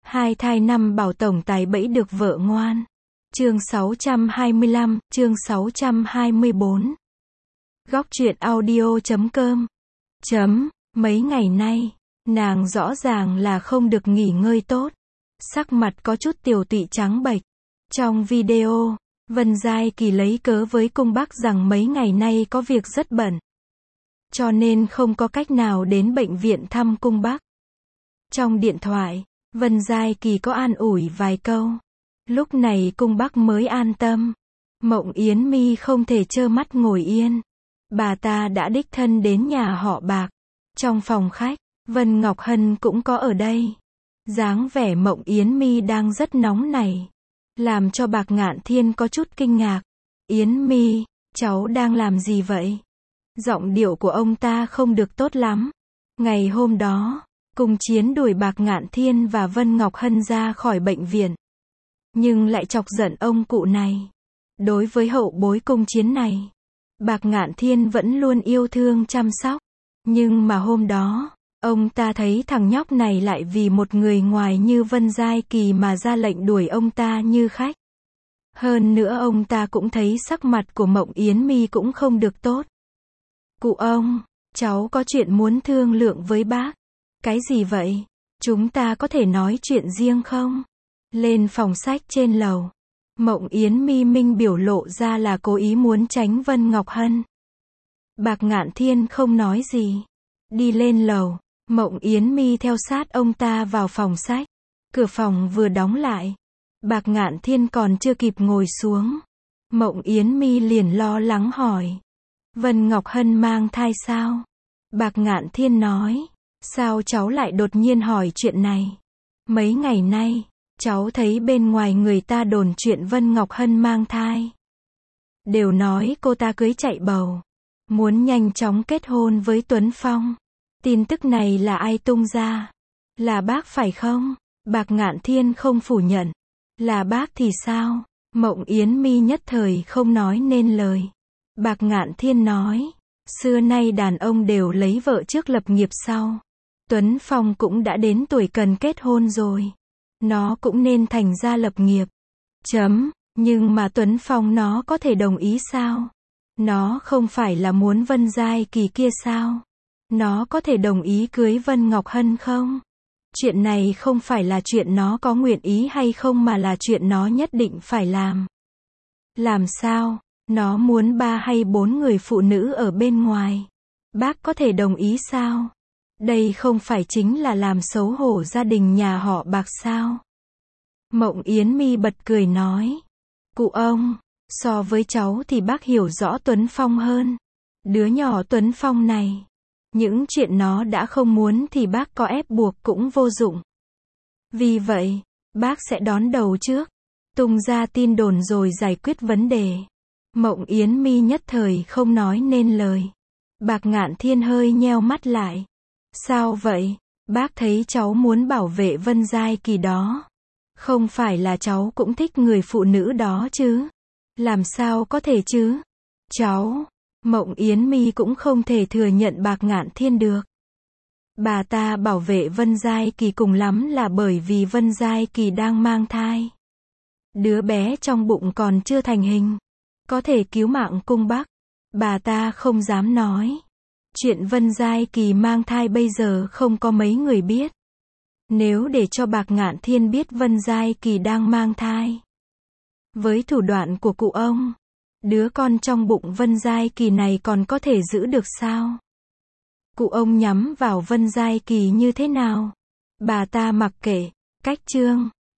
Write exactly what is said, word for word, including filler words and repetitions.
Hai thai năm bảo tổng tài bẫy được vợ ngoan. Chương sáu trăm hai mươi lăm, chương sáu trăm hai mươi bốn. Góc truyện audio chấm com. Chấm, mấy ngày nay, nàng rõ ràng là không được nghỉ ngơi tốt. Sắc mặt có chút tiều tụy trắng bệch. Trong video, Vân Giai Kỳ lấy cớ với cung bác rằng mấy ngày nay có việc rất bận, cho nên không có cách nào đến bệnh viện thăm cung bác. Trong điện thoại, Vân Giai Kỳ có an ủi vài câu. Lúc này cung bác mới an tâm. Mộng Yến Mi không thể trơ mắt ngồi yên. Bà ta đã đích thân đến nhà họ Bạc. Trong phòng khách, Vân Ngọc Hân cũng có ở đây. Dáng vẻ Mộng Yến Mi đang rất nóng nảy, làm cho Bạc Ngạn Thiên có chút kinh ngạc. Yến Mi, cháu đang làm gì vậy? Giọng điệu của ông ta không được tốt lắm. Ngày hôm đó, Cung Chiến đuổi Bạc Ngạn Thiên và Vân Ngọc Hân ra khỏi bệnh viện, nhưng lại chọc giận ông cụ này. Đối với hậu bối Cung Chiến này, Bạc Ngạn Thiên vẫn luôn yêu thương chăm sóc. Nhưng mà hôm đó, ông ta thấy thằng nhóc này lại vì một người ngoài như Vân Giai Kỳ mà ra lệnh đuổi ông ta như khách. Hơn nữa ông ta cũng thấy sắc mặt của Mộng Yến Mi cũng không được tốt. Cụ ông, cháu có chuyện muốn thương lượng với bác. Cái gì vậy? Chúng ta có thể nói chuyện riêng không? Lên phòng sách trên lầu, Mộng Yến Mi minh biểu lộ ra là cố ý muốn tránh Vân Ngọc Hân. Bạc Ngạn Thiên không nói gì. Đi lên lầu, Mộng Yến Mi theo sát ông ta vào phòng sách. Cửa phòng vừa đóng lại, Bạc Ngạn Thiên còn chưa kịp ngồi xuống, Mộng Yến Mi liền lo lắng hỏi. Vân Ngọc Hân mang thai sao? Bạc Ngạn Thiên nói. Sao cháu lại đột nhiên hỏi chuyện này? Mấy ngày nay, cháu thấy bên ngoài người ta đồn chuyện Vân Ngọc Hân mang thai. Đều nói cô ta cưới chạy bầu, muốn nhanh chóng kết hôn với Tuấn Phong. Tin tức này là ai tung ra? Là bác phải không? Bạc Ngạn Thiên không phủ nhận. Là bác thì sao? Mộng Yến Mi nhất thời không nói nên lời. Bạc Ngạn Thiên nói. Xưa nay đàn ông đều lấy vợ trước lập nghiệp sau. Tuấn Phong cũng đã đến tuổi cần kết hôn rồi. Nó cũng nên thành gia lập nghiệp. Chấm, nhưng mà Tuấn Phong nó có thể đồng ý sao? Nó không phải là muốn Vân Giai Kỳ kia sao? Nó có thể đồng ý cưới Vân Ngọc Hân không? Chuyện này không phải là chuyện nó có nguyện ý hay không mà là chuyện nó nhất định phải làm. Làm sao? Nó muốn ba hay bốn người phụ nữ ở bên ngoài. Bác có thể đồng ý sao? Đây không phải chính là làm xấu hổ gia đình nhà họ Bạc sao? Mộng Yến Mi bật cười nói. Cụ ông, so với cháu thì bác hiểu rõ Tuấn Phong hơn. Đứa nhỏ Tuấn Phong này, những chuyện nó đã không muốn thì bác có ép buộc cũng vô dụng. Vì vậy, bác sẽ đón đầu trước, tung ra tin đồn rồi giải quyết vấn đề. Mộng Yến Mi nhất thời không nói nên lời. Bạc Ngạn Thiên hơi nheo mắt lại. Sao vậy? Bác thấy cháu muốn bảo vệ Vân Giai Kỳ đó. Không phải là cháu cũng thích người phụ nữ đó chứ? Làm sao có thể chứ? Cháu, Mộng Yến Mi cũng không thể thừa nhận Bạc Ngạn Thiên được. Bà ta bảo vệ Vân Giai Kỳ cùng lắm là bởi vì Vân Giai Kỳ đang mang thai. Đứa bé trong bụng còn chưa thành hình, có thể cứu mạng cung bác. Bà ta không dám nói. Chuyện Vân Giai Kỳ mang thai bây giờ không có mấy người biết. Nếu để cho Bạc Ngạn Thiên biết Vân Giai Kỳ đang mang thai, với thủ đoạn của cụ ông, đứa con trong bụng Vân Giai Kỳ này còn có thể giữ được sao? Cụ ông nhắm vào Vân Giai Kỳ như thế nào? Bà ta mặc kệ. Cách chương